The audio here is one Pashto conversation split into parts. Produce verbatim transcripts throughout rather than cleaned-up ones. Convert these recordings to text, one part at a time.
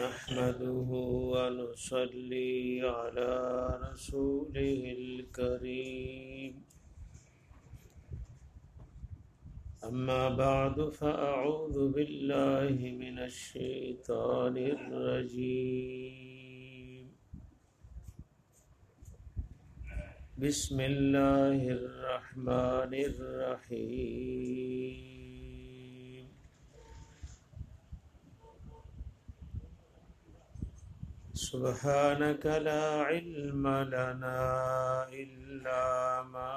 نحمده ونصلي على رسوله الكريم أما بعد فأعوذ بالله من الشيطان الرجيم بسم الله الرحمن الرحيم سبحانك لا علم لنا إلا ما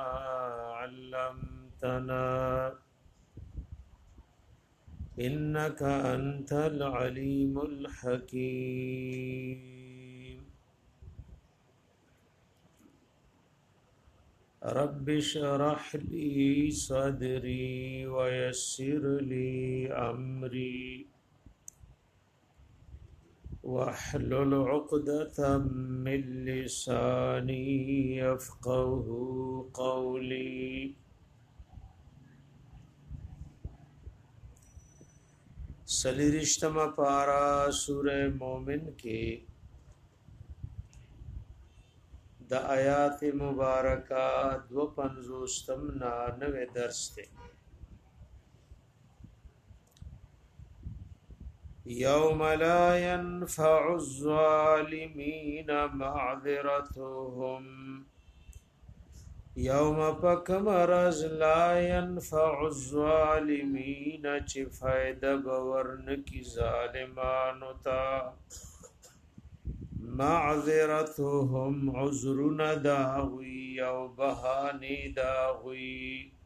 علمتنا إنك أنت العليم الحكيم رب اشرح لي صدري ويسر لي أمري واحلل عقدة من لساني يفقه قولي سلیرشتما پارا سورہ مومن کے دا آیات مبارکہ دو پنزوستم نانوے درس تے یوم لا ينفع الظالمین معذرتهم یوم پکم رز لا ينفع الظالمین چی فائدہ بورن کی ظالمانو تا معذرتهم عذرن داوی او بہانی داوی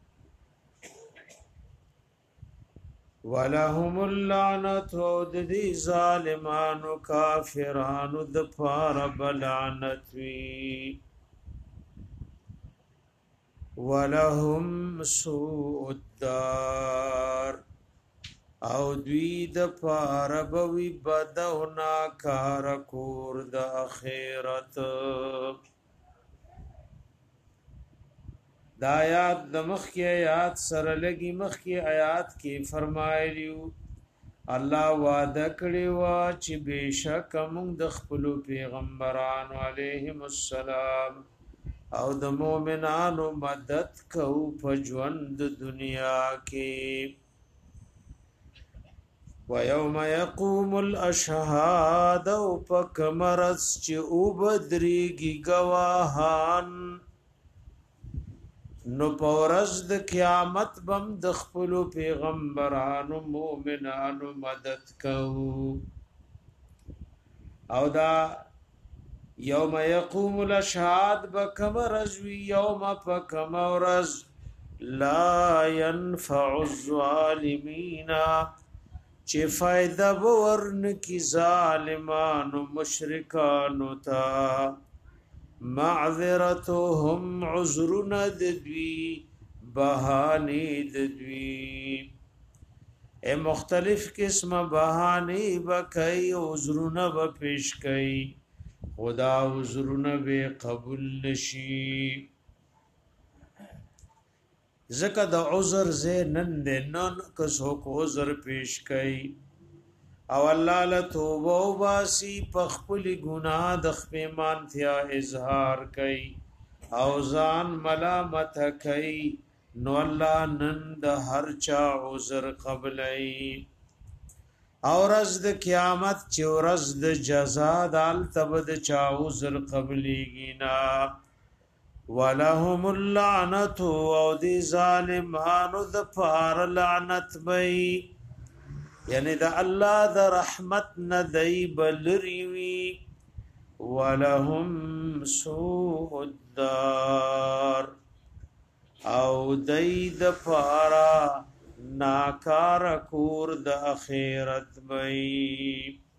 ولهم اللعنت ودی ظالمانو کافرانو دپار بلعنتوی ولهم سوء الدار او دوی د پاربوی بدونا کار کور د اخرت دا آیات د مخی آیات سره لګي مخی آیات کې فرمایلیو الله وعده کړی و چې بشک موږ د خپل پیغمبرانو علیهم السلام او د مؤمنانو مدد کو په ژوند دنیا کې و یوم یقوم الاشهاد او پکمرس چې او بدریږي گواهان نو پورز د قیامت بم د خپل پیغمبرانو مؤمنانو مدد کو او دا یوم یقوم الاشهاد بکم رزوی یوم پکم رز لا ينفع الظالمین چه فائدہ بورن کی ظالمان و مشرکان تا معذرتهم عذرن ددوی بہانی ددوی اے مختلف قسم بہانی بکئی عذرن بپیش کئی خدا عذرن بے قبول نشی زکا دا عذر زینن دے نن کسو کو عذر پیش کئی او الله له توبه او باسی پخپل گناہ د خپېمان تیا اظهار کئ او ځان ملامت کئ نو الله نن د هر چا عذر قبلای او رز د قیامت چې ورځ د جزا دال تبد چا عذر قبلیږي نا ولهم اللعنت او دی ظالمانو د پار لعنت بئی یعنی دا الله د رحمت نه دی بلریوی ولهم سوء الدار او دی د پارا ناکار کور د اخرت بئی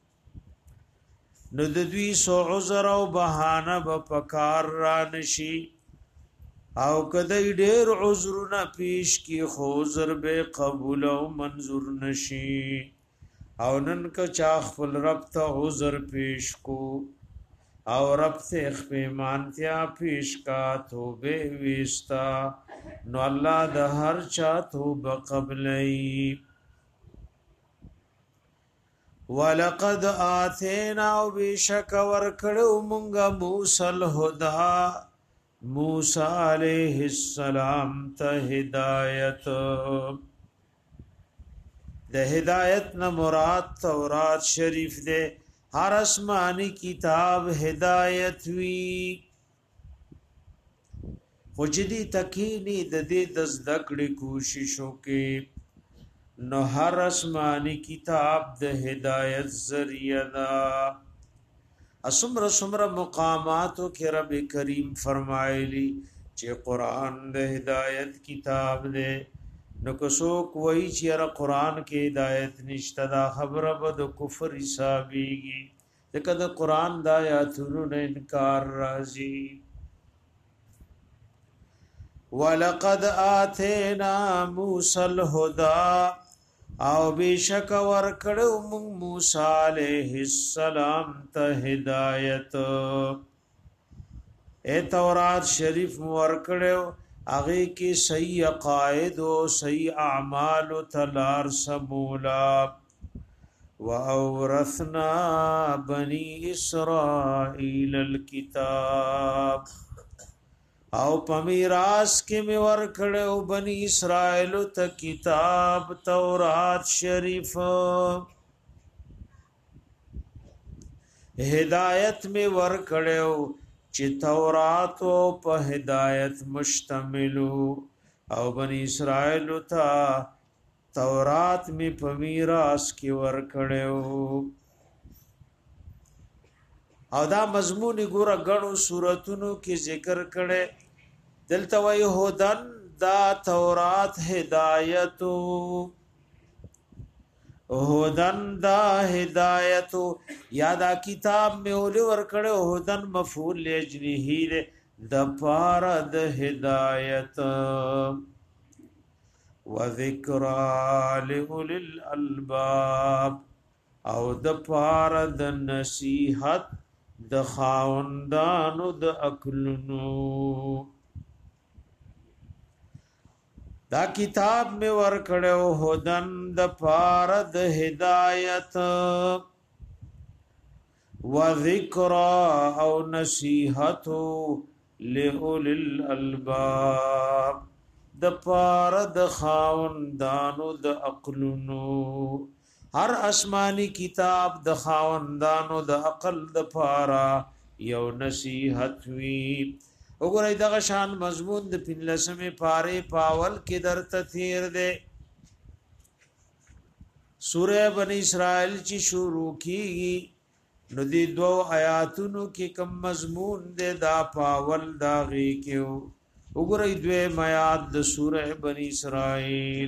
نو د دوی سو عذر او بهانه به پکار را نشي او کدی ډیر عذرونه پیش کی خوزر به قبول او منظور نشي او نن کا چا خپل رب ته عذر پیش کو او رب سے خپیمانتیا پیش کا توبه وستا نو الله د هر چا توبه قبلای ولقد آتینا وبشک ورکړو مونږه موسی الهدى موسی علیہ السلام ته هدایت د هدایت نه مراد تورات شریف ده هر آسمانی کتاب هدایت وی وجدي تکینی د دې د ذکر کوششو کې نو هر آسمانی کتاب د هدایت ذریعہ دا اسمر سمر مقاماتو کې رب کریم فرمایلی چې قران د هدایت کتاب دی نو کو څوک وایي چې را قران کې هدایت نشته دا خبره به د کفر حسابيږي ځکه د قران د آیاتونو نه انکار راځي ولقد آتینا موسی الهدى او بشک ورکړو موږ موسی علیہ السلام ته هدایت اے تورات شریف ورکړو هغه کې صحیح عقاید او صحیح اعمال تلار سمولا واورثنا بني اسرائيل الكتاب او پمیراس کې می ورکړو بنی اسرائیل ته کتاب تورات شریف هدایت می ورکړو چې تورات او په هدایت مشتمل او بنی اسرائیل ته تورات می پمیراس کې ورکړو او دا مضمون ګوره غنو سوراتونو کې ذکر کړي دلته وای هدن دا تورات هدایت هدن دا هدایت یا دا کتاب مې ول ور کړو هدن مفعول لاجله د پار د هدایت وذکر لأولی الالباب او د پار د نصیحت د خاوندانو د عقلونو دا کتاب می ورکړو هدن د پار د هدایت و ذکر او نصیحت لأولی الالباب د پار د خاوندانو د عقلونو هر آسمانی کتاب د خاوندانو د عقل د پارا یو نصیحت وی وګورئ دغه شان مضمون د پنځمه پاره پاول کې درته تیر ده سوره بنی اسرائیل چې شروع کیږي نو دې دوه آیاتونو کې کم مضمون ده دا پاول دا غي کې وګورئ دوه آیات د سوره بنی اسرائیل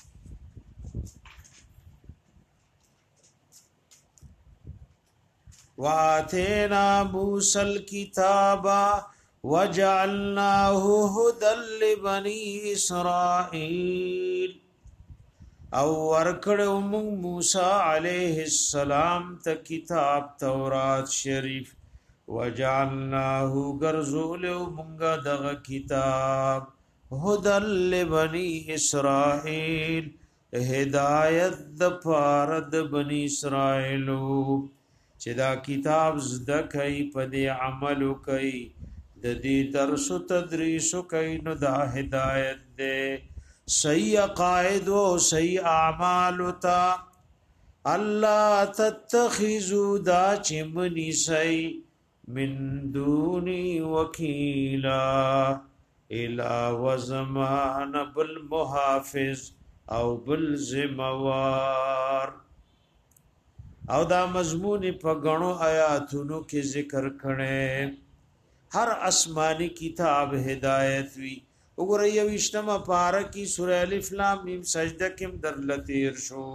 واتینا موسی الكتاب وجعلناه هدى لبني اسرائيل او ورکړو موږ موسی عليه السلام ته کتاب تورات شریف وجعلناه غرزول موږ دغه کتاب هدى لبني اسرائيل هدایت د فرد بني اسرائيل چې دا کتاب زده کوي په دې عمل کوي د دې درس او تدریس کوي نو دا هدایت ده صحیح عقاید او صحیح اعمال تا الله تتخذوا دا چمنی سي من دوني وکیلا الى وزمان بالمحافظ او بالزموار او دا مضمون په غنو آیاتونو کې ذکر کړي هر آسمانی کتاب هدایت وی وګورئ یو اجتماع پارا کی سورہ الف لام میم سجدہ کې درلتیر شو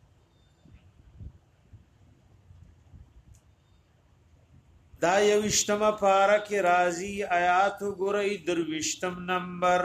دا یو اجتماع پارا کې راضی آیات وګورئ درویشتم نمبر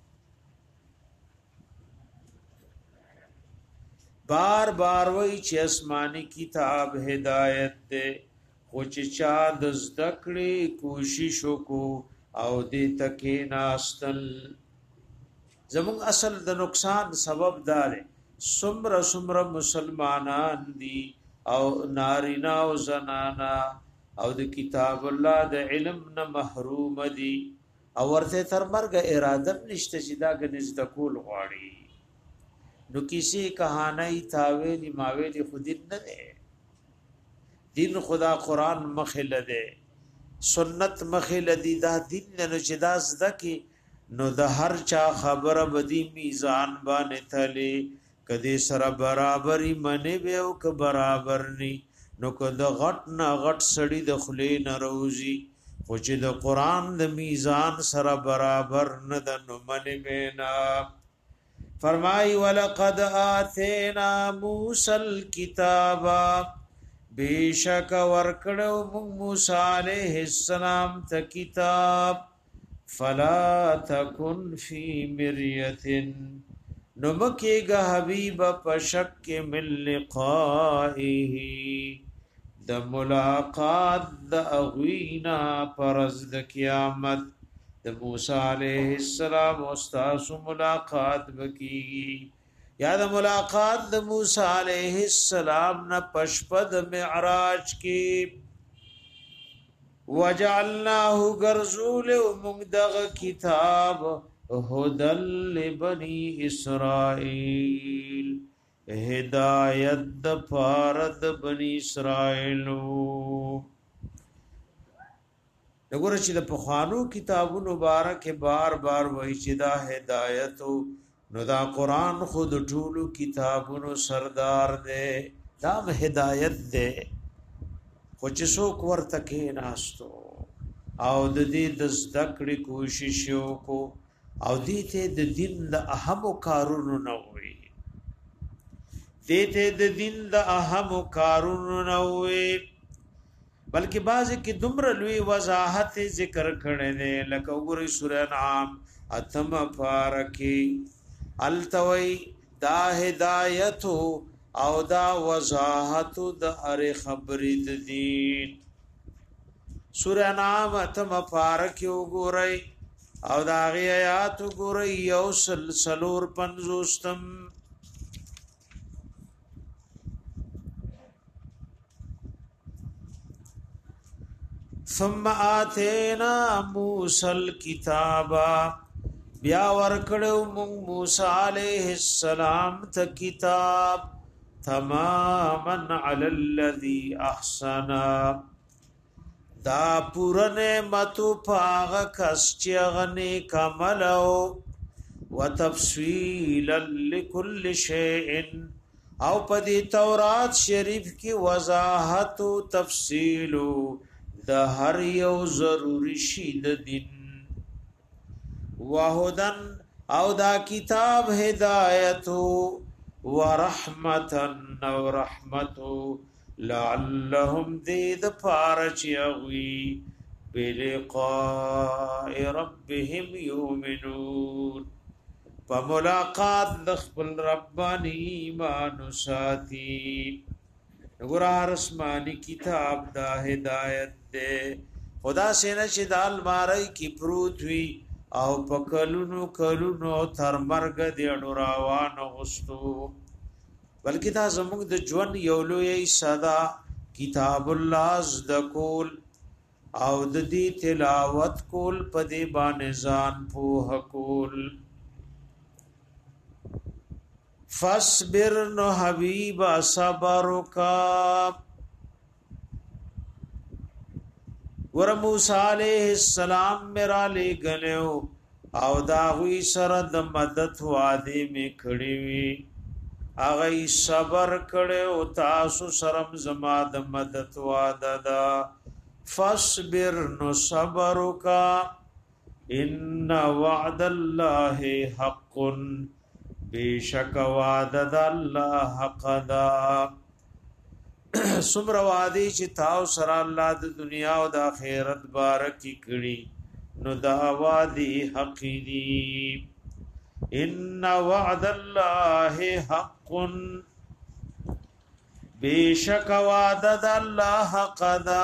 بار بار وای چې آسمانی کتاب هدایت ده خو چې چا د ذکرې کوشش وکړو او دې تکې ناستل زمون اصل د نقصان سبب دار سمر سمر مسلمانان دي او نارینا او زنانا او د کتاب الله د علم نه محروم دي او ورته تر مرګ اراده نشته چې دا غنځ د کول غواړي نو کسی کہانی تاویلی ماویلی خود دین نه ده دین خدا قرآن مخل ده سنت مخل دی دا دین نه چې دا زده کی نو د هر چا خبره بدی میزان باندې تلی کدی سره برابرۍ منی به او که برابر نی نو که د غټ نه غټ سړی د خلی نه روزی خو چې د قرآن د میزان سره برابر نه د نو منی بینا فرمای ولقد آتینا موسی الکتاب بیشک ورکړو موسی علیہ السلام ته کتاب فلا تکن فی مریۃ نمکیگا حبیب پشک من لقائه د ملاقات د اغوینا پرز د قیامت د موسی علیہ السلام استاس ملاقات بکی یا د ملاقات د موسی علیہ السلام نه پشپد معراج کی وجعلناه غرزول ومغدغ کتاب هدل لبنی اسرائیل هدایت د فارد بنی اسرائیلو دغه چې د پخوانو کتابونو مبارک بار بار وایي چې دا هدایت نو دا قران خود ټولو کتابونو سردار دی دا هدایت دی خو چې څوک ورته کې ناستو او د دې د ذکر کوشش وکړو او دې ته د دین د اهم کارونو نه وي دې ته د دین د اهم کارونو نه وي بلکې بعضی کې دومره لوی وضاحت ذکر کړي نه لکه وګورئ سورہ انعام اتم پارکی التوي دا هدایت او دا وضاحت د اره خبرې د دین سورہ انعام اتم پارکی وګورئ او دا غي آیات وګورئ یو سلسلور پنځوستم ثم آتینا موسی الکتاب بیا ورکړو موږ موسی علیہ السلام ته کتاب تماما علی الذی احسن دا پورا نعمتو پاغ کس چیغنی کملو وتفصیلا لکل شیئن او پدی تورات شریف کی وضاحت و تفصیلو دا هر یو ضروری شی د دین وهدن او دا کتاب هدایت ورحمتن او رحمت لعلهم دید پارچ یغوی بلقاء ربهم یؤمنون فملاقات دخل ربانی ایمان ساتی نګورا رسمانی کتاب دا هدایت دے خدا سینا چې د الماری کی پروت وی او پکلونو کلونو تر مرګ دی اډوراوان غستو بلکې دا زموږ د ژوند یو لوی صدا کتاب الله ز د کول او د دې تلاوت کول په دې باندې ځان په کول فاصبر نو حبیب صبرکا ور موسی علیہ السلام میرا لے گنیو او دا وی سره د مدد وادي می کړی وی اغه صبر کړو تاسو سرم زما د مدد واده دا فاصبر نو صبرکا ان وعد الله حق بیشک وعد الله حق دا سمر وادي چې تاو سره الله د دنیا او د آخرت بارکی کړي نو دا وادي حق دی ان وعد الله حق بیشک وعد الله حق دا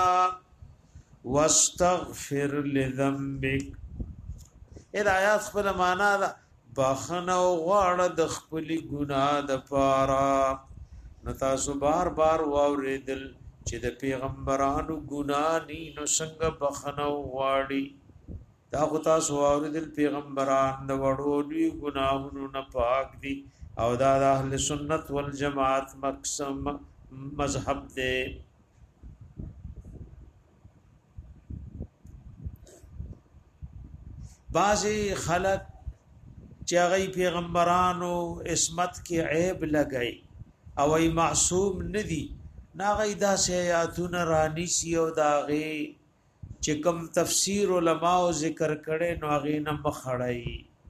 واستغفر لذنبک اې آیات خپل معنا ده بخنه غواړه د خپل ګناه د پاره نو تاسو بار بار واوریدل چې د پیغمبرانو ګناه ني نو څنګه بخنو واړي دا خو تاسو واوریدل پیغمبران د وړو لوی ګناهونو نه پاک دي او دا د اهل سنت والجماعت مقسم مذهب دی بعضی خلق چې هغه پیغمبرانو عصمت کې عیب لګای او ای معصوم ندي ناغی دا سیاتون رانی سی او داغی چې کوم تفسیر علماء ذکر کړي نو هغه نه مخړای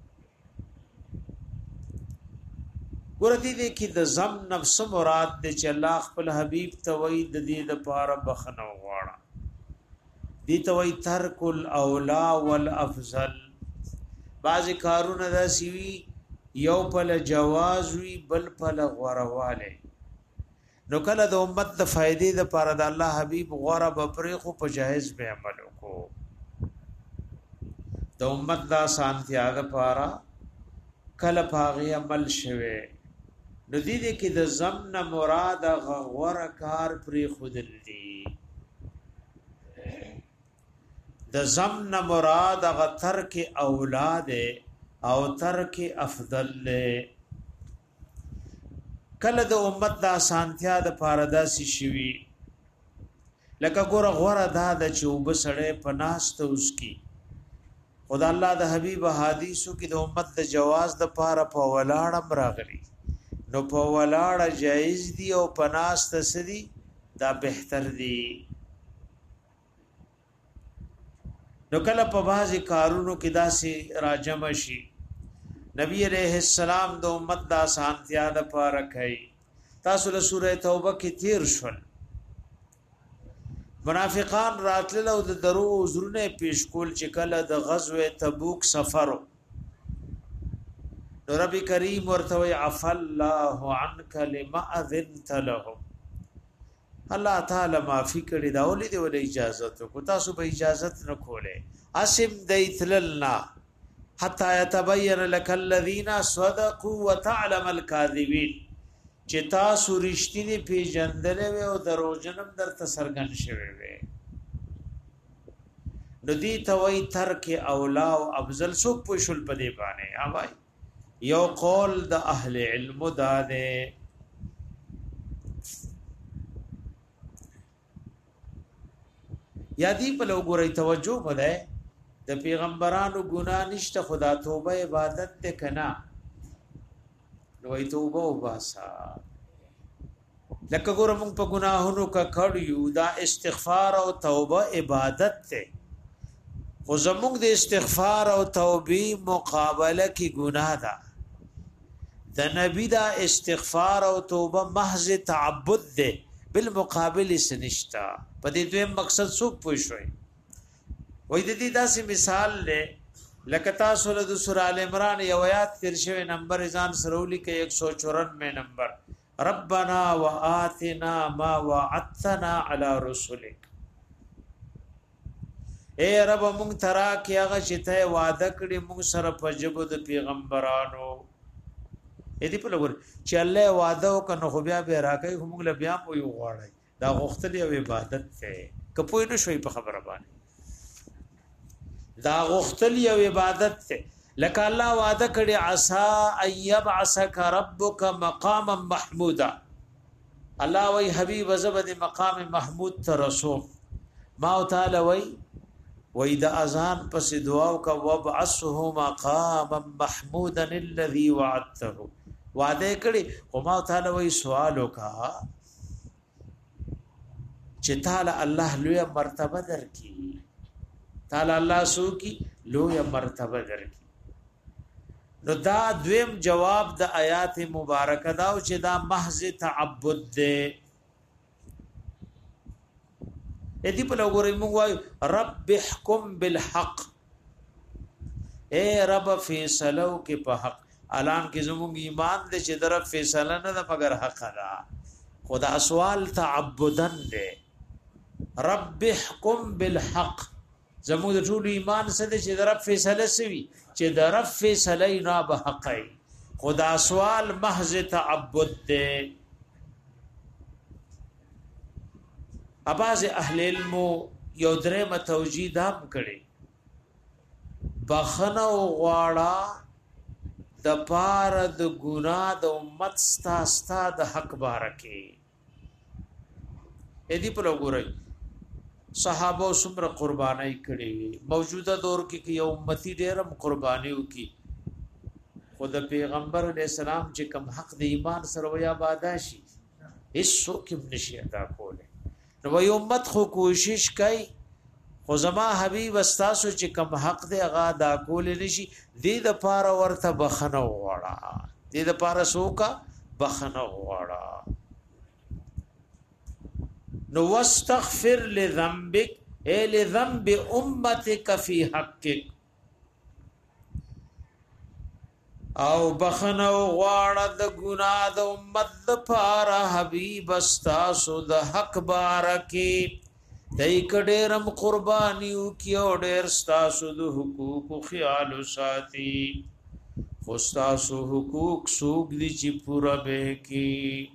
ورته دي کې د زم نفس مراد د چې الله خپل حبيب توید دې د پاره بخنو غواړه دي توي ترک الاولا والافضل بعض کارونه دا سیوی یو پل جواز وی بل پل غورواله نو کله د امت د فائدې د پاره د الله حبيب غوړه بپرې خو په جایز به عمل وکړو د امت دا سانتیا د پاره کله پاغي عمل شوه نو دې دې کې د زمن مراد غوړه کار پرې خودل دي د زمن مراد غ ترک اولاد او ترک افضل له کله د امت د سانتیا د پارداسي شوی لکه ګوره غوړه دا د چوب سړې پناست اوس کی خدای الله د حبیب حدیثو کې د امت د جواز د پاره په ولاړم راغلی نو په ولاړه جایز دی او پناست سدي دا بهتر دی نو کله په بازي کارونو کې داسي راجم شي نبی علیہ السلام د امت د سانتیا د پاره کوي تاسو له سوره توبه کې تیر شول منافقان راتل او د درو عذرونه پیش کول چې کله د غزوه تبوک سفرو نو رب کریم ورته وی عف الله عنك لما اذنت لهم الله تعالی معافی کړی دا ولې دی ولې اجازه کو تاسو به اجازه نه کوله اسم دیتللنا حتى يتبين لك الذين صدقوا وتعلم الكاذبين چې تاسو رښتینی پیژندل او دروژنم درته سرګن شوي وي نو دي توي ترک اولا او افضل سو پوشل پدې باندې اوای یو قول د اهل علم داده یادی په لوګوري توجه وده د پیغمبرانو ګناه نشته خدا توبه عبادت ته کنا نو ای توبه وباسا لکه ګور موږ په ګناهونو کا کړیو دا استغفار او توبه عبادت ته خو زموږ د استغفار او توبې مقابله کې ګناه ده د نبی دا استغفار او توبه محض تعبد ده بالمقابل سنشتا په دې دویم مقصد څوک پوښوي وای د دې داسې مثال له لکه تاسو له سورہ ال عمران یو آیات تیر شوی نمبر ځان سرولی کې ایک سو چورانوے نمبر ربنا وآتنا ما وعدتنا على رسلك اے رب مونږ ترا کې هغه چې ته وعده کړې مونږ سره په جبو د پیغمبرانو اې دې په لور چې الله وعده وکړو خو بیا به راکې موږ له بیا مو یو غواړي دا غوښتلې او عبادت ته کپوی نو شوي په خبره باندې دا غختلی او عبادت ته لکه الله وعده کړی عسى ايبعثك ربك مقاما محمودا الله وی حبیب زبد مقام محمود ته رسول ما تعالی وی وی د اذان پس دعا او کا وبعثه مقاما محمودا الذي وعدته وعده کړی او ما تعالی وی سوال وکا چې تعالی الله لوی مرتبه درکې تعالی الله سو کی لوی مرتبه درکې نو دا دویم جواب د آیات مبارکه دا او چې دا محض تعبد ده اې دی په لګورې موږ وایو رب احکم بالحق اے رب فیصلو کې په حق الان کې زموږ ایمان دې چې در فیصله نه ده مگر حق ده خدا سوال تعبدن ده رب احکم بالحق زموږ ټول ایمان سره چې در فیصله سوي چې در فیصله نه به حق خدا سوال محض تعبد ده اباز اهل علم یو درې متوجی دام کړي بخنه غواړه د پار د ګناه د امت ستا ستا د حق بارکه اې دی په لګورای صحابه سمره قربانای کړي موجوده دور کې یو امتی ډېرم قربانیو کی خود پیغمبر علیہ السلام چې کوم حق د ایمان سره ویا باداشي هیڅ څوک نشي ادا کوله نو یو امت خو کوشش کوي خو زما حبیب استاسو چې کوم حق دی هغه ادا کول نشي دې د پاره ورته بخنه وړه دې د پاره سوکا بخنه وړه نو واستغفر لذنبك اي لذنب امتك في حقك او بخنه غواړه د ګناه د امت لپاره حبیب استاسو د حق بارکه دای کډېرم قربانیو کیو ډېر استاسو د حقوق خیال ساتي استاسو حقوق سوق دي چې پورا به کی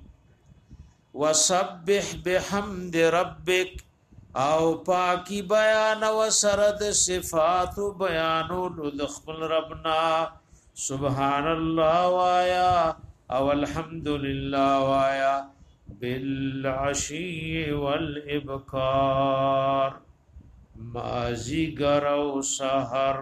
وسبح بحمد ربک او پاکی بیان و سرد صفات بیانو د خپل ربنا سبحان الله وایا او الحمد لله وایا بالعشی والابکار مازی گرو سحر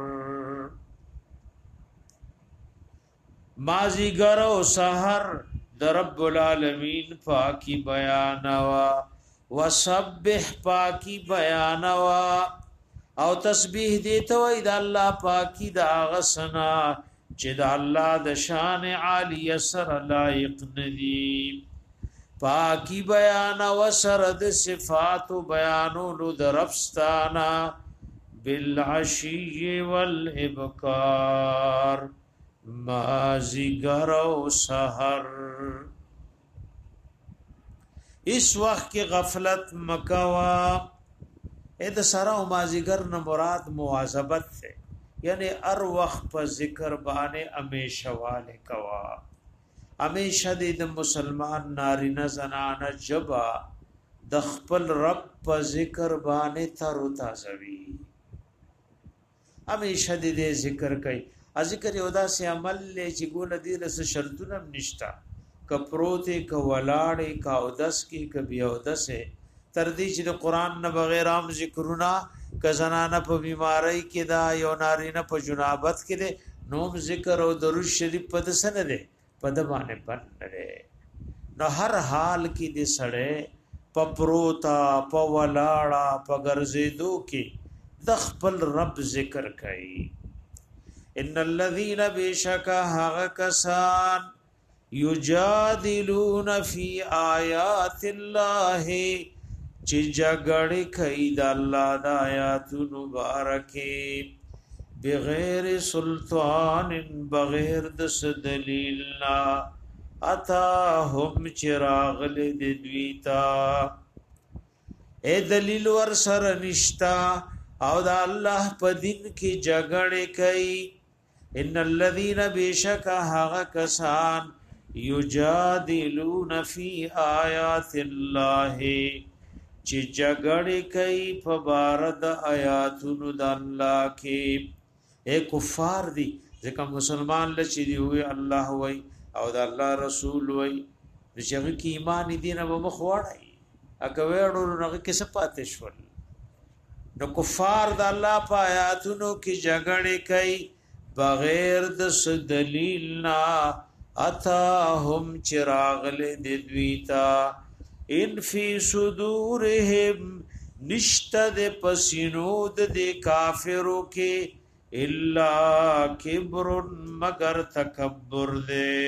مازی گرو سحر در رب العالمین پاکی بیانوا وسبح پاکی بیانوا او تسبیح دیتا و اید اللہ پاکی دا غسنا چې د الله د شان عالی سر لایق ندی پاکی بیان و سرد صفات بیانولو د ربستانا بالعشی والابکار مازیگر و سحر اس وقت کی غفلت مکوا اې د سره او مازیگر نه مراد مواظبت ہے یعنی ار وخت په ذکر باندې همیشه والے کوا همیشه د مسلمان نارینه زنانه جبا د خپل رب په ذکر باندې تر تازوي همیشه د ذکر کوي ذکر یو داسې عمل چې ګول دي رس شرطونه نشتا کپروته ک ولاړې کا او دس کی ک بیا او دسه تر دې چې د قران نه بغیر عام ذکرونه ک زنانه په بیماری کې دا یو نارینه په جنابت کې ده نوم ذکر او درود شریف په دسه نه ده په د باندې باندې نو هر حال کې دې سړې په پروتا په ولاړه په ګرځېدو کې د خپل رب ذکر کوي ان الذين بشکا هغه کسان یجادلون فی آیات الله چې جګړه کوي د الله د آیاتونو مبارکه بغیر سلطان بغیر د دلیل نا اتاهم چراغ لد دویتا اے دلیل ور سر نشتا او د الله په دین کې جګړه کوي ان الذين بشکا هغه کسان یجادلون فی آیات الله چې جګړه کوي په بار د آیاتونو د الله کې اے کفار دي ځکه مسلمان لچې دی وي الله وای او د الله رسول وای چې هغه کې ایمان دي نه به مخوړای اګه وړو نه کې سپاتې شول نو کفار د الله په آیاتونو کې جګړه کوي بغیر د دلیل نه اتاهم چراغل د دویتا ان فی صدورهم نشتد پسینود د کافرو کې الا کبر مگر تکبر دے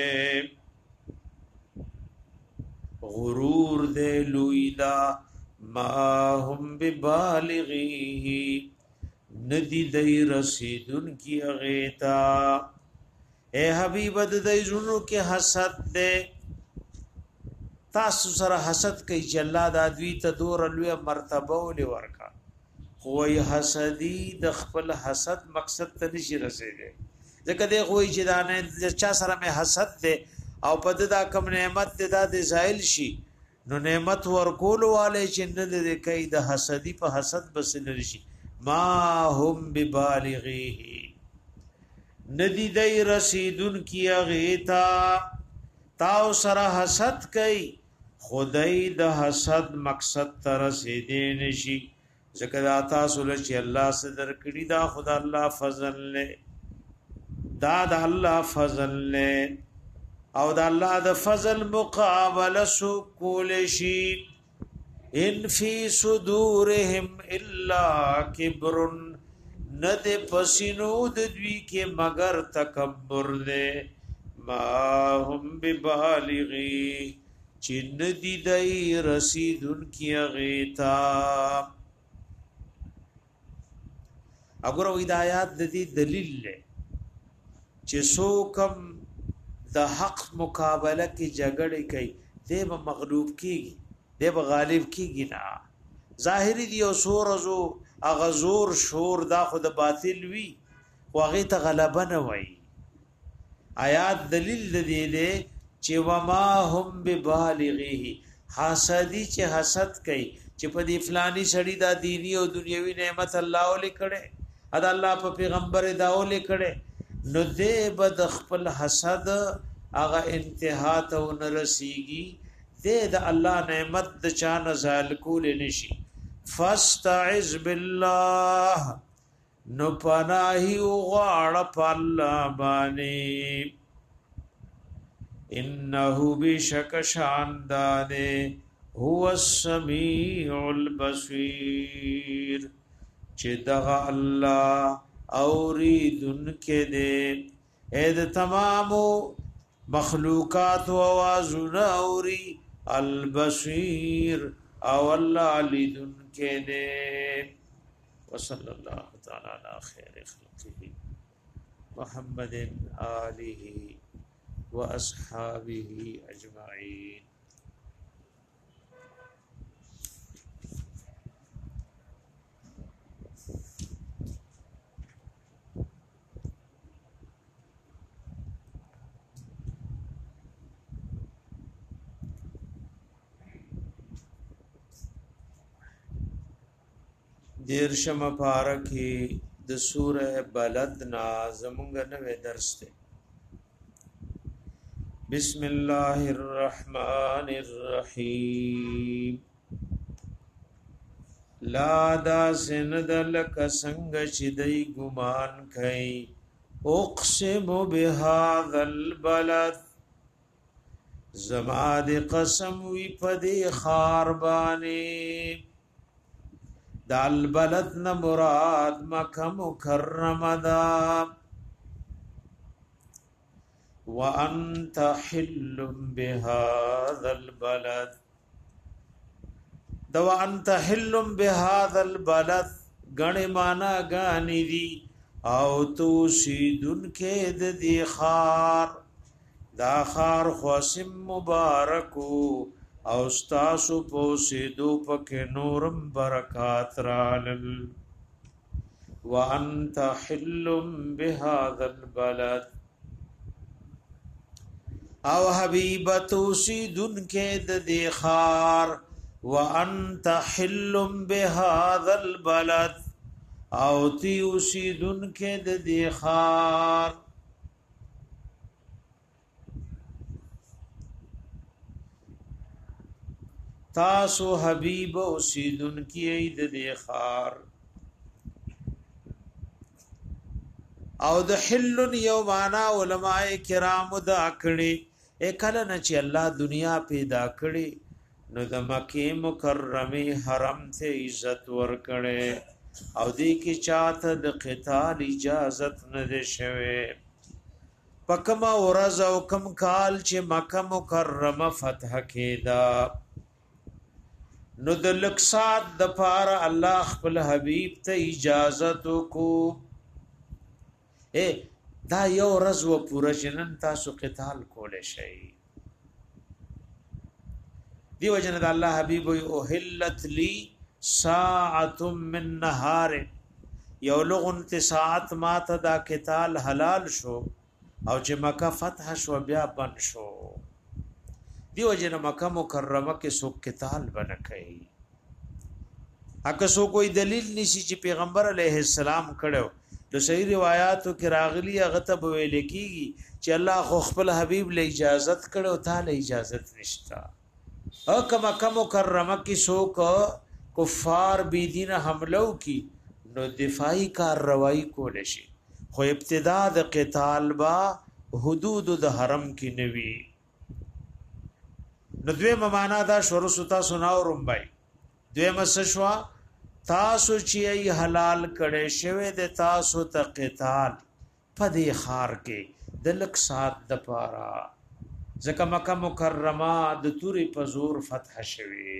غرور دے لویدا ما هم ببالغیه ندی دی رسیدن کی اغیتا اے حبیب د دی زونو کې حسد دے تاسو سره حسد کوي چې الله د ادوی ته دور لوی مرتبه ولې ورکا خوې حسدی د خپل حسد مقصد ته نشي رسیدي ځکه دی خوې چې دا نه چا سره مې حسد ده او په دا کم نعمت ده د زایل شي نو نعمت ورکول والے چې نه دې کوي د حسدی په حسد بس نشي ما هم ببالغیه ندی دای رسیدون کی غیتا تاو سره حسد کوي خدای د حسد مقصد تر رسیدې نشي ذکر آتا سول چې الله صدر کړي دا خدا الله فضل له دا د الله فضل له او د الله د فضل مقابله سو کول شي ان فی صدورهم الا کبر ند پسینو د دوی کې مگر تکبر دے ما هم ببالغی چې ندی دای رسیدون کی غیتا اگر ہدایات د دې دلیل له چې سو کم د حق مقابله کې جګړه کوي دیو مغلوب کیږي دیو غالب کیږي نه ظاهری دی او سورزو اغزور شور دا خود باطل وی واغه ته غلبه نه وای آیات دلیل د دې له چې وما هم ببالغه حسدی چې حسد کوي چې په دې فلانی سړی دا دینی او دنیوي نعمت الله ولې کړي ادا الله په پیغمبر دا ولې کړي نو دې بد خپل حسد هغه انتها ته ونرسیږي دې د الله نعمت د چا نزال کول نشي فاستعذ بالله نو پناهي غواړه په الله باندې انه بشک شاندانه هو السميع البصير چې دغه الله اوریدن کې دې اې د تمامو مخلوقات و آوازونه اوري البصیر او الله لیدن کې دې وصلی الله تعالی علی خیر خلقه محمد آله واصحابه اجمعین دیرشم پارکی د سوره بلد نا زمونږ نوې درس ته بسم الله الرحمن الرحیم لا دا سند لک څنګه چې دی ګمان کوي اقسم بهذا البلد زما د قسم وی پدې خار باندې دا البلد نا مراد مکہ مکرم دا وانت حل بهذا البلد دا وانت حل بهذا البلد گنے مانا گانی دی او تو سیدن کے دی خار دا خار خواسم مبارکو او استاسو پوسیدو پک نورم برکات رالل وانت حل بهذا البلد او حبیبتو سیدن کے دی خار وانت حل بهذا البلد او تیو سیدن کے دی خار تاسو حبیب او سیدن کی عید دی خار او د حل یو معنا علماء کرام دا کړي اکله نه چې الله دنیا پیدا کړي نو د مکه مکرمه حرم ته عزت ور کړي او دې کې چاته د قتال اجازت نه ده شوه پکما ورځ او کم کال چې مکه مکرمه فتح کېدا نو د لکسات د پار الله خپل حبیب ته اجازت کو اے دا یو ورځ و پوره جنن تاسو قتال کولې شي دیو جن د الله حبیب او حلت لی ساعه من نهار یو لغن ساعت ما ته دا قتال حلال شو او چې مکه فتح شو بیا بند شو دیو جن مکه مکرمه کې سو قتال بنه کوي اګه سو کوئی دلیل نشي چې پیغمبر علیه السلام کړو د صحیح روایتو کې راغلی هغه ته ویل کیږي چې الله خو خپل حبیب له اجازت کړو ته له اجازت نشتا او کما کم مکرمه کې سو کو کفار بی دین حملو کی نو دفاعی کارروائی کول شي خو ابتدا د قتال با حدود د حرم کې نوي نو دوی معنا دا شروع ستا سناو رمبای دوی مسشوا تاسو چې حلال کړي شوی د تاسو ته قتال پدې خار کې د لک سات د پارا ځکه مکه مکرمه د توري په زور فتح شوی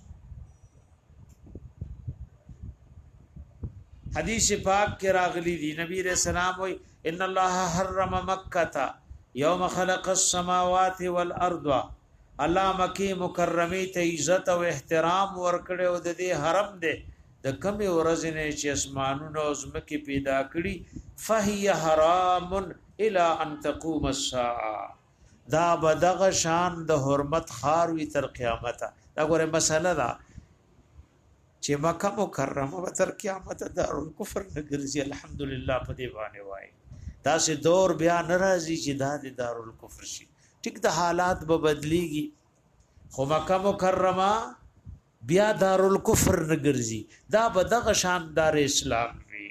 حدیث پاک کې راغلی دی نبی رسول الله وی ان الله حرم مکه یوم خلق السماوات والارض الله مکی مکرمه ته عزت او احترام ورکړي او د دې حرم دی د کمی ورځې نه چې اسمانونو او زمکه پیدا کړي فهي حرام الى ان تقوم الساعه دا بدغه شان د حرمت خار وی تر قیامت دا ګوره مسله ده چې مکه مکرمه تر قیامت دارل کفر نه ګرځي الحمدلله په دی باندې وای دا سه دور بیا ناراضي چې دا د دارل کفر شي ټیک د حالات به بدليږي خو مکه مکرمه بیا دارل کفر نه ګرځي دا بدغه شاندار اسلام وی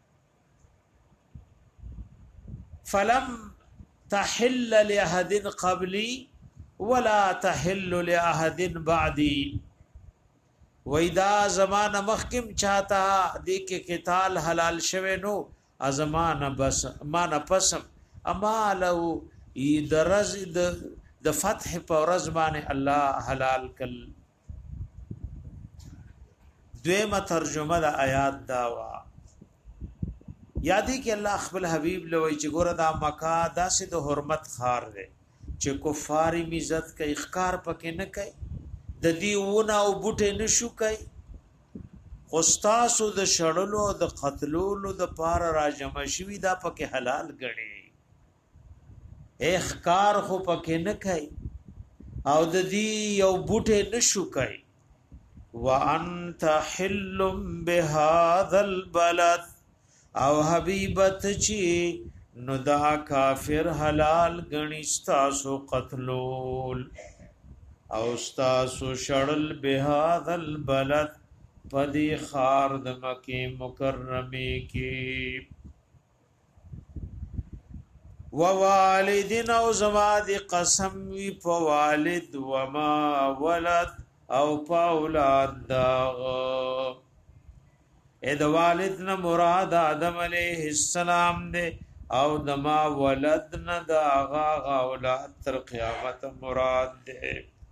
فلم تحل لاحد قبلي ولا تحل لاحد بعدي وېدا زمانہ مخکم چاہتا دې کې قتال حلال شوه نو ازمانہ بس معنا پسم اما لو درز د فتح په ورځ باندې الله حلال کل دویمه ترجمه د آیات داوا یادی کې الله خپل حبیب لوي چې ګوره دا مکه داسې د حرمت خار دی چې کفاری عزت کوي اخکار پکې نه کوي د دې ونه او بوټه نشو کوي خوستاسو د شړلو د قتلولو د پار راجم شوی دا پکې حلال غړي اخکار خو پکې نه کوي او د دې یو بوټه نشو کوي وانت حل بهذا البلد او حبیبت چی نو دا کافر حلال غنی ستاسو قتلول او ستاسو شړل بهذا البلد پدی خار د مکه مکرمه کی ووالدین او زماد قسم وی په والد وما ولد او په اولاد داغ اې د والد نه مراد آدم علیه السلام دے او دما ولد نه داغ اولاد تر قیامت مراد دے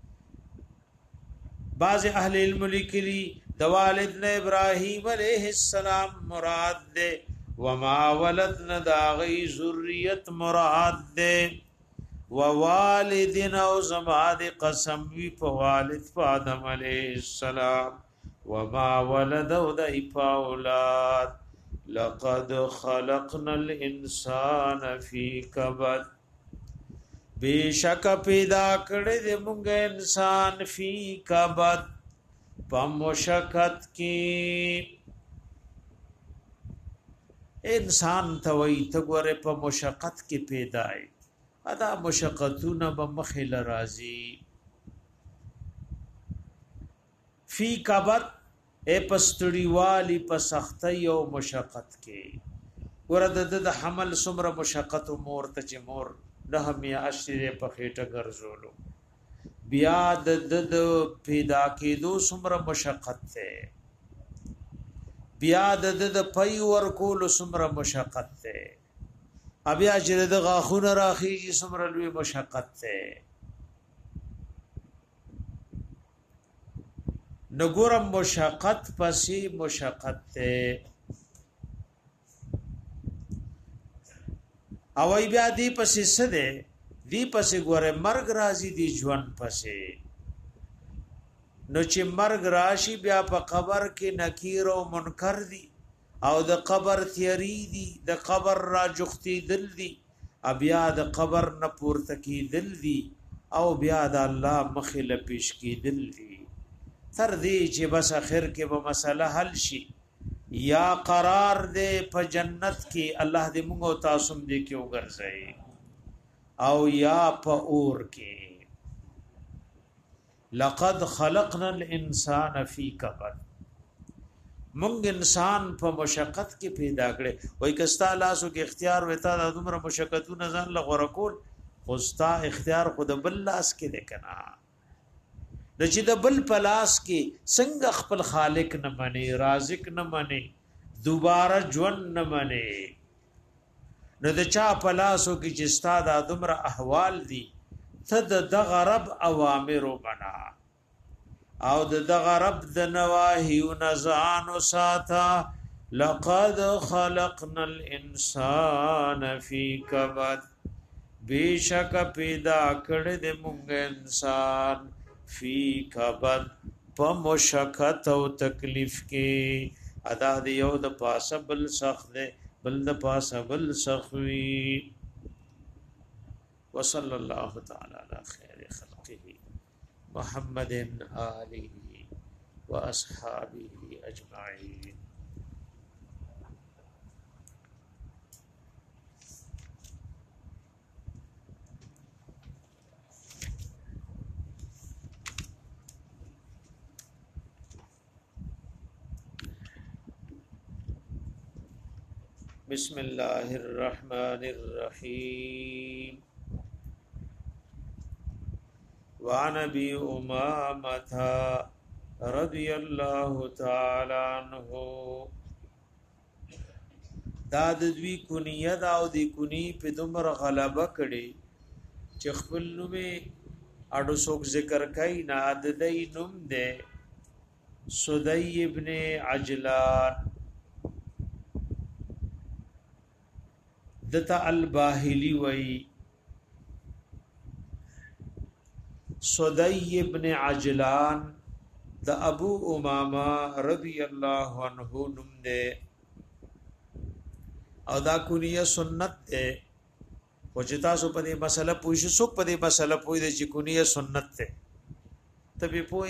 بعض اهل علم لیکلی د والد نه ابراهیم علیہ السلام مراد دے وما ولد نه داغی ذریت مراد دے ووالدین او زماد قسم وی په والد آدم علیہ السلام وما ولد او د اولاد لقد خلقنا الانسان فی کبد بیشک پیدا کړی د موږ انسان فی کبد په مشقت کې انسان ته وی ته ګوره په مشقت کې پیدا ای ادا مشقتونه به مخې لرازي فی کبد اے پستړی والی په سختي او مشقت کې ورته د حمل سمره مشقت مور ته چې مور ده میا اشری په خېټه ګرځولو بیا د د پیدا کېدو سمره مشقت ته بیا د د پي ور کول سمره مشقت ته بیا چې د غاخونه راخیږي سمره لوی مشقت ته نګورم مشقت پسې مشقت ته او ای بیا دی پسې سده دی پسې ګوره مرګ راځي دی ژوند پسې نو چې مرګ راشي بیا په قبر کې نکیر او منکر دي او د قبر تیری دي د قبر را جختی دل دي بیا د قبر نه پورته کی دل دي او بیا د الله مخله پیش کیدل دي تر دې چې بس اخر کې به مسله حل شي یا قرار دې په جنت کې الله دې موږ او تاسو دې کې وګرځي او یا په اور کې لقد خلقنا الانسان فی کبد مونږ انسان په مشقت کې پیدا کړي وای کستا لاسو کې اختیار وتا د عمر مشقتونه ځان لغور کول خوستا اختیار خود بل لاس کې لیکنا د چې د بل پلاس کې څنګه خپل خالق نه مني رازق نه مني دوباره ژوند نه مني نو د چا پلاسو کې چې ستا د عمر احوال دي ته د دغه رب اوامر ومنا او د دغه رب د نواهی و نزعان و ساتا لقد خلقنا الانسان فی کبد بیشک پیدا کړه د مونږ انسان فی کبد په مشقت او تکلیف کې ادا دی یو د پاسه بل سخت دی بل د پاسه بل سخوي وصلی الله تعالی علی خیر خلقه محمد آله واصحابه اجمعین. بسم الله الرحمن الرحیم. وعن ابي امامه رضي الله تعالى عنه دا د دوی کونیه دا او د کونی په دومره غلبه کړي چې خپل نوم اډو څوک ذکر کوي نه د دې نوم ده سدی ابن عجلان دتا الباهلی وی سدی ابن عجلان د ابو امامه رضی الله عنه نوم ده او دا کونیه سنت ده او چې تاسو په دې مسله پوښښ سو په دې مسله پوښ دې چې کونیه سنت ده ته به پوي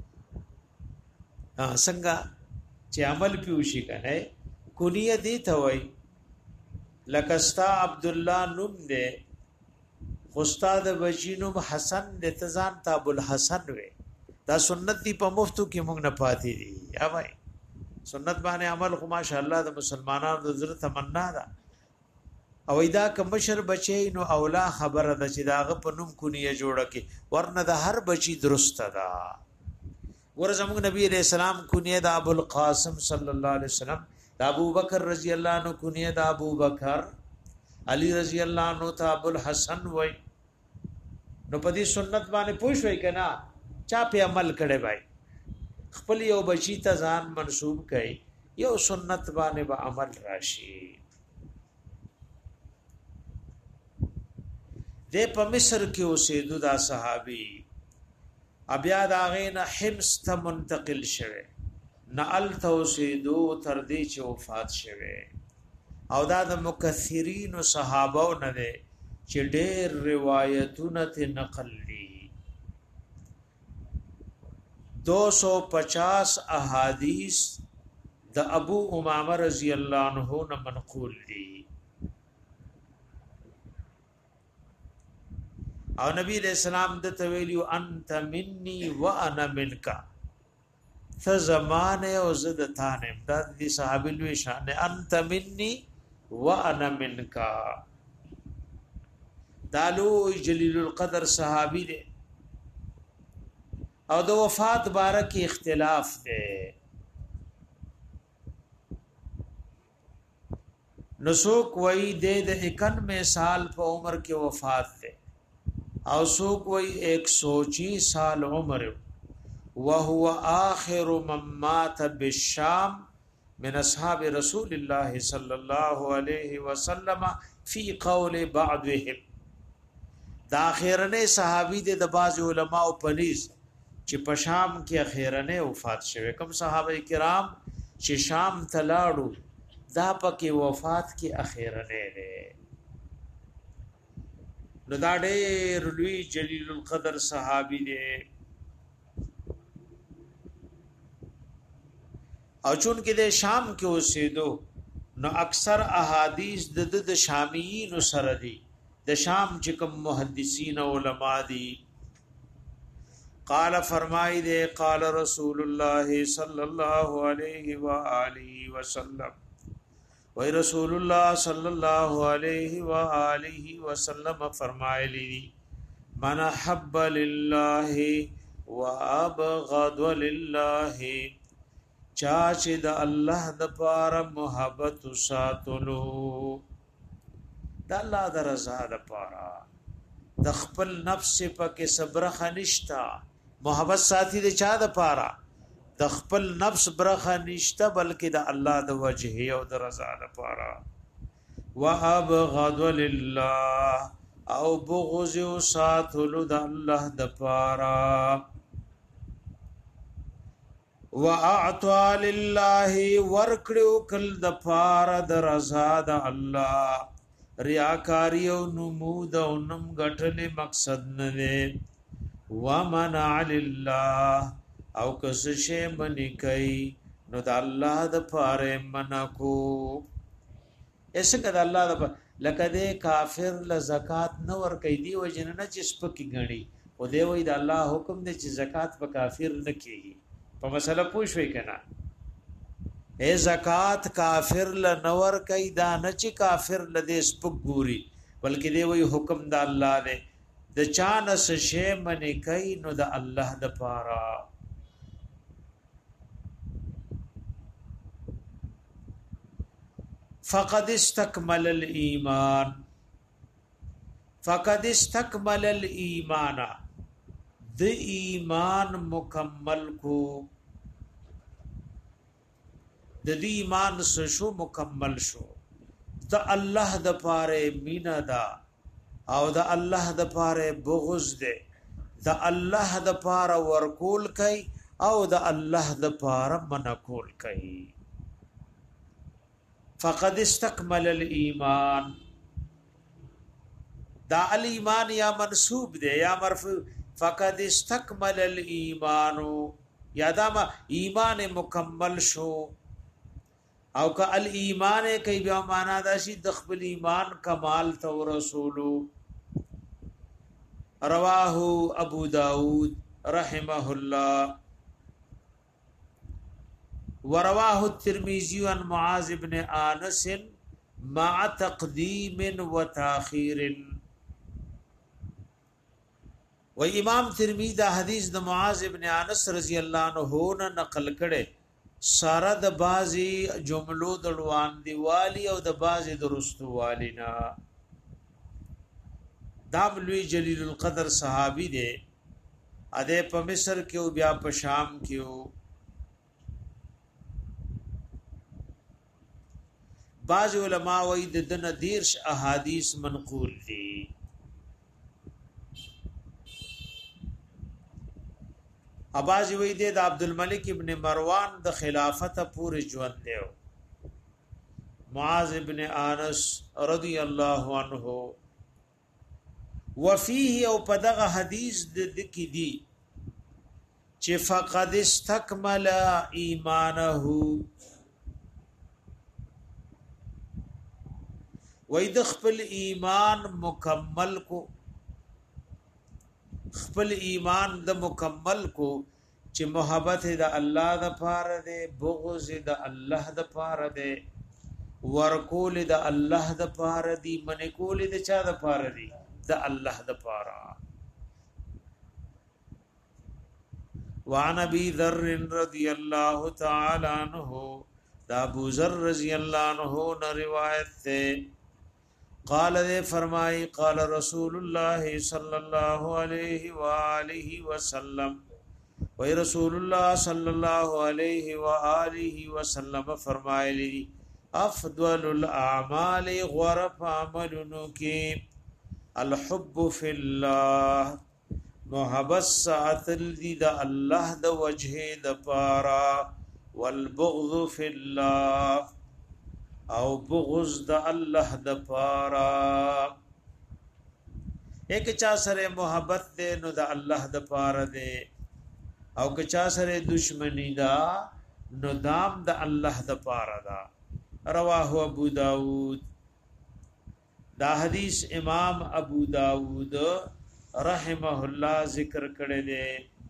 ها څنګه چې عمل پیوشي کنه کونیه دي ته وای لکستا عبد الله نوم ده استاد بچینو حسن د تزان تاب الحسن وې دا سنت دی په مفتو کې موږ نه پاتې دي یا وای سنت باندې عمل خو ماشاءالله د مسلمانانو د زړه تمنا ده او اېدا کمشر بچي نو اولا خبره ده چې داغه په نوم کونیه جوړه کې ورنه د هر بچي درست ده ور زموږ نبی عليه السلام کونیه د ابو القاسم صلی الله علیه وسلم د ابو بکر رضی الله عنه کونیه د ابو بکر علی رضی الله عنه ته ابو الحسن وای نو په دې سنت باندې پوښوي کنا چا په عمل کړي بھائی خپل یو بچی ته ځان منسوب کړي یو سنت باندې به عمل راشي. د په مصر کې اوسېدو دا صحابي بیا دا غینه حمص ته منتقل شوه نقل ته اوسېدو تر دې چې وفات شوه او دا د مکثرین صحابه نه دي چې ډېر روایتونه ته نقل دي دو سو پچاس احادیث د ابو امامه رضی الله عنه نه منقول دي او نبی علیہ السلام د تویلیو انت منی وانا منکا ته زمانه او زد تانم دا دي صحابي لوي شان انت منی وانا منکا دالو جلیل القدر صحابی دے او د وفات بارک اختلاف دے نسوک وئی دے د اکانوے سال په عمر کې وفات دے او سوک وئی ایک سو چیس سال عمر وهو آخر من مات بالشام من اصحاب رسول الله صلی الله علیه وسلم فی قول بعضهم دا اخیرنه صحابی د باز علماء او پنیز چې په شام کې اخیرنه وفات شوه کوم صحابه کرام چې شام تلاړو دا پکې وفات کې اخیرنه ده نو دا ډېر لوی جلیل القدر صحابي دی او چون کې د شام کې اوسېدو نو اکثر احادیث د د شامیین سره دي د شام چې کوم محدثین او علما دي قال فرمای دے قال رسول الله صلی الله علیه و آله وسلم و رسول الله صلی الله علیه و آله وسلم فرمایلی من حب لله و ابغض لله چا چې د الله د پاره محبت ساتلو د الله د رضا د پاره د خپل نفس پکې صبر خنشتا محبت ساتي د چا د پاره د خپل نفس برخه نشته بلکې د الله د وجه او د رضا د پاره وابغض لله او بغض ساتلو د الله د پاره واعطى لله ورکړو کل د پاره د رضا د الله ریاکاری او نمود او نم غټلې مقصد نه ومنع لله او کس شی منی کوي نو د الله د پاره منکو ایسه کده الله د لکه د کافر ل زکات نه ور کوي دی وجنه نه چې سپکی غني او دی وای د الله حکم دی چې زکات په کافر نه کیږي په مسله پوښوي کنه اے زکات کافر ل نور کوي دا نه چې کافر ل دې سپک ګوري بلکې دی وای حکم د الله دی د چانس شی منی کوي نو د الله د پاره فقد استكمل الايمان فقد استكمل الايمان د ایمان مکمل کو د دې ایمان شو مکمل شو د الله د پاره مینا دا او د الله د پاره بغض دے د الله د پاره ورکول کای او د الله د پاره منکول کای فقد استكمل الايمان دا الایمان یا منصوب دے یا مرفوع فقد استكمل الايمان یا دا ایمان مکمل شو او که الایمان کای بیا معنا دا شی د خپل ایمان کمال تو رسولو رواه ابو داود رحمه الله ورواه الترمذي عن معاذ بن انس مع تقديم وتاخير و امام ترمذی دا حدیث د معاذ بن انس رضی الله عنه نه نقل کړي ساره د بازي جملو د روان دیوالی او د بازي درستو والینا دام لوی جلیل القدر صحابی دے اده په مصر کې او بیا په شام کې او بعض علماء وایي د دنه دیرش احادیث منقول دي اباظ وایي د عبد الملک ابن مروان د خلافت پورې ژوند دیو معاذ ابن انس رضی الله عنه وفيه او پدغه حدیث د دکی دی چې فقد استكمل ایمانه وید خپل ایمان مکمل کو خپل ایمان د مکمل کو چې محبت د الله د پاره ده بغض د الله د پاره ده ورکول د الله د پاره دي منکول د چا د پاره دي د الله د پاره وعن ابي ذر رضي الله تعالى عنه دا ابو ذر رضی اللہ عنہ نے روایت ہے قال دے فرمائی قال رسول اللہ صلی اللہ علیہ وآلہ وسلم و رسول اللہ صلی اللہ علیہ وآلہ وسلم فرمائے لی افضل الاعمال غرف عملنو کی الحب فی اللہ محبت ساتل دی دا اللہ دا وجہ دا پارا والبغض فی اللہ او بغض دا اللہ دا پارا ایک چا سره محبت دے نو د الله د پاره دے او که چا سره دشمنی دا نو دام د الله د پاره دا رواه ابو داود دا حدیث امام ابو داود رحمه الله ذکر کړی دی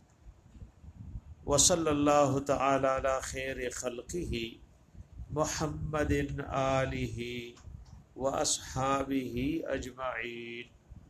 وصلی الله تعالی علی خیر خلقه محمد آله واصحابه اجمعین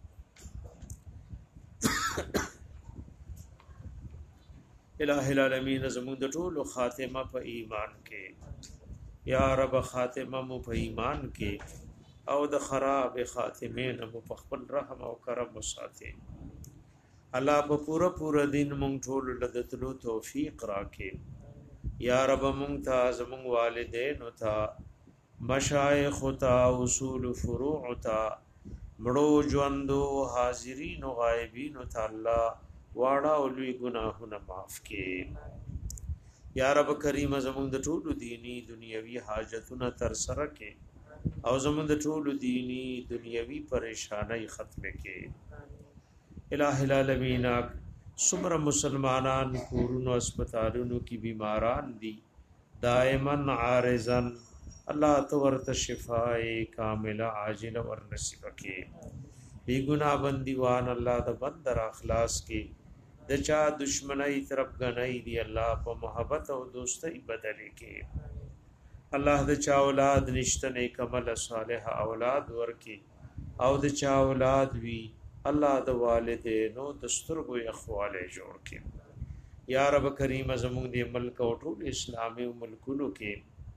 الہ العالمین زمون د ټولو خاتمه په ایمان کې یا رب خاتمه مو په ایمان کې او د خراب خاتمه مو په خپل رحم او کرم وساته الله په پورا پورا دین مونږ ټول لدتلو توفیق راکې یا رب مونږ ته زمون والدین او ته مشایخ او ته اصول فروع او ته مړو ژوندو حاضرین او غایبین او ته الله واړه او لوی ګناهونه معاف کړي یا رب کریم زموږ د ټولو دینی دنیوي حاجتونه تر سره کړي او زموږ د ټولو دینی دنیوي پریشانای ختم کړي الہ العالمین سمر مسلمانان کورونو اسپیټالونو کې بیماران دي دائما عارضن الله تورت شفاء کامله عاجله ور نصیب کړي بی گناہ بندیوان الله د بندر اخلاص کې د چا دشمنی طرف غنۍ دی الله په محبت او دوستۍ بدل کې الله د چا اولاد نشته نیک عمل صالح اولاد ورکی او د چا اولاد وی الله د والدینو دسترګو اخواله جوړ کې یا رب کریم زموږ د ملک او ټول اسلامي ملکونو کې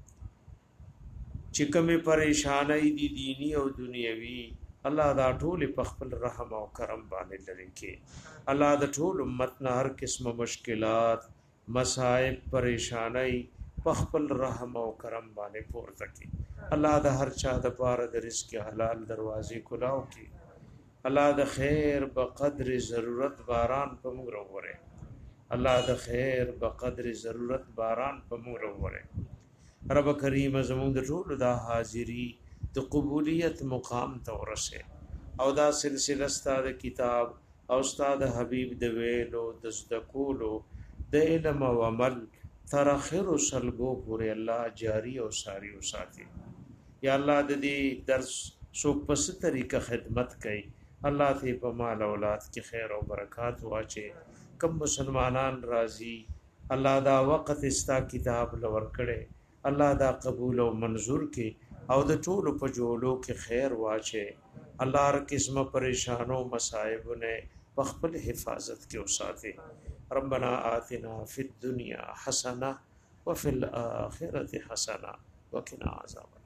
چې کومه پریشانای دي دینی او دنیوي الله دا ټول په خپل رحم او کرم باندې لري کې الله د ټول امت نه هر قسمه مشکلات مصائب پریشانای په خپل رحم او کرم باندې پورته کې الله د هر چا د پاره د رزق حلال دروازې کلاو کې الله د خیر په قدر ضرورت باران په موږ وروره الله د خیر په قدر ضرورت باران په موږ وروره رب کریم زموږ د ټول د حاضری د قبولیت مقام ته ورسه او دا سلسله ستاد کتاب او استاد حبیب د ویلو د صدقولو د علم او عمل تر اخر سلګو پورې الله جاری او ساری او ساتي یا الله د دې درس سو پس طریقه خدمت کوي الله ته په مال اولاد کې خیر او برکات واچي کم مسلمانان راضي الله دا وخت استا کتاب لور کړي الله دا قبول او منظور کې او د ټولو په جوړو کې خیر واچي الله هر قسمه پریشانو مصائب نه په خپل حفاظت کې اوساته ربنا آتنا فی الدنیا حسنه وفي الاخره حسنه وقنا عذاب